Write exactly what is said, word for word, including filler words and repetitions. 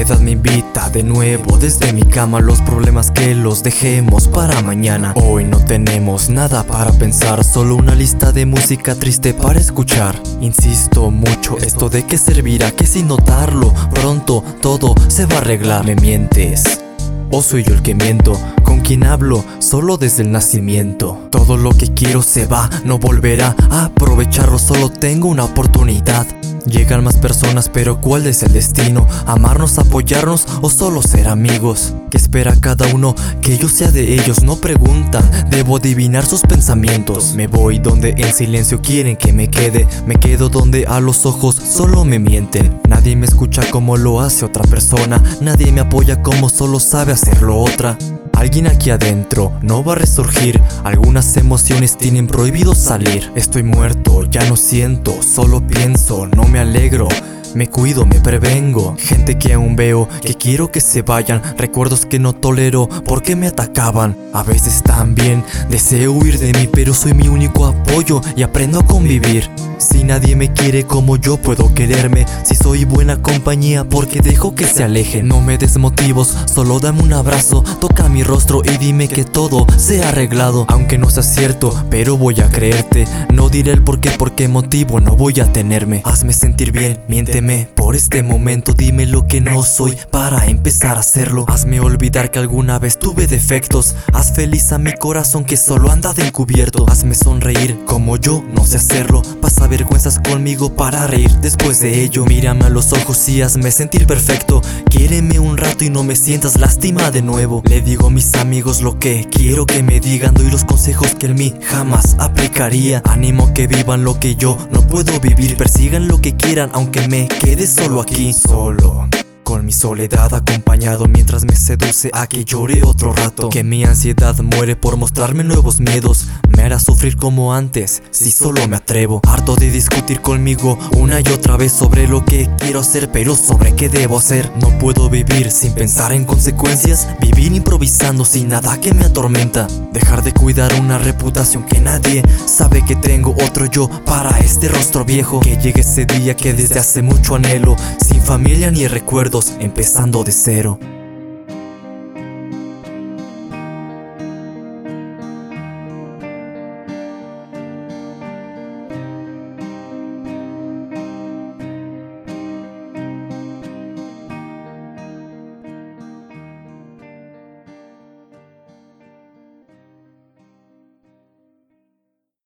soledad me invita de nuevo desde mi cama. Los problemas que los dejemos para mañana. Hoy no tenemos nada para pensar, solo una lista de música triste para escuchar. Insisto mucho, esto de qué servirá, que sin notarlo pronto todo se va a arreglar. Me mientes, o soy yo el que miento, con quien hablo solo desde el nacimiento. Todo lo que quiero se va, no volverá a aprovecharlo, solo tengo una oportunidad. Llegan más personas, pero ¿cuál es el destino? ¿Amarnos, apoyarnos o solo ser amigos? ¿Qué espera cada uno que yo sea de ellos? No preguntan, debo adivinar sus pensamientos. Me voy donde en silencio quieren que me quede. Me quedo donde a los ojos solo me mienten. Nadie me escucha como lo hace otra persona. Nadie me apoya como solo sabe hacerlo otra. Alguien aquí adentro no va a resurgir. Algunas emociones tienen prohibido salir. Estoy muerto, ya no siento, solo pienso, no me alegro. Me cuido, me prevengo. Gente que aún veo, que quiero que se vayan. Recuerdos que no tolero porque me atacaban. A veces también deseo huir de mí, pero soy mi único apoyo y aprendo a convivir. Si nadie me quiere como yo puedo quererme, si soy buena compañía, porque dejo que se alejen. No me des motivos, solo dame un abrazo, toca mi rostro y dime que todo se ha arreglado. Aunque no sea cierto, pero voy a creerte. No diré el por qué, por qué motivo no voy a tenerme. Hazme sentir bien, miénteme por este momento, dime lo que no soy para empezar a hacerlo. Hazme olvidar que alguna vez tuve defectos. Haz feliz a mi corazón que solo anda de encubierto. Hazme sonreír como yo no sé hacerlo. Pasa vergüenzas conmigo para reír después de ello. Mírame a los ojos y hazme sentir perfecto. Quiéreme un rato y no me sientas lástima de nuevo. Le digo a mis amigos lo que quiero que me digan. Doy los consejos que en mí jamás aplicaría. Animo que vivan lo que yo no puedo vivir. Persigan lo que quieran aunque me quede solo aquí, solo con mi soledad acompañado, mientras me seduce a que llore otro rato. Que mi ansiedad muere por mostrarme nuevos miedos. Me hará sufrir como antes, si solo me atrevo. Harto de discutir conmigo una y otra vez sobre lo que quiero hacer, pero sobre qué debo hacer. No puedo vivir sin pensar en consecuencias. Vivir improvisando sin nada que me atormenta. Dejar de cuidar una reputación que nadie sabe que tengo otro yo para este rostro viejo. Que llegue ese día que desde hace mucho anhelo, sin familia ni recuerdos, empezando de cero.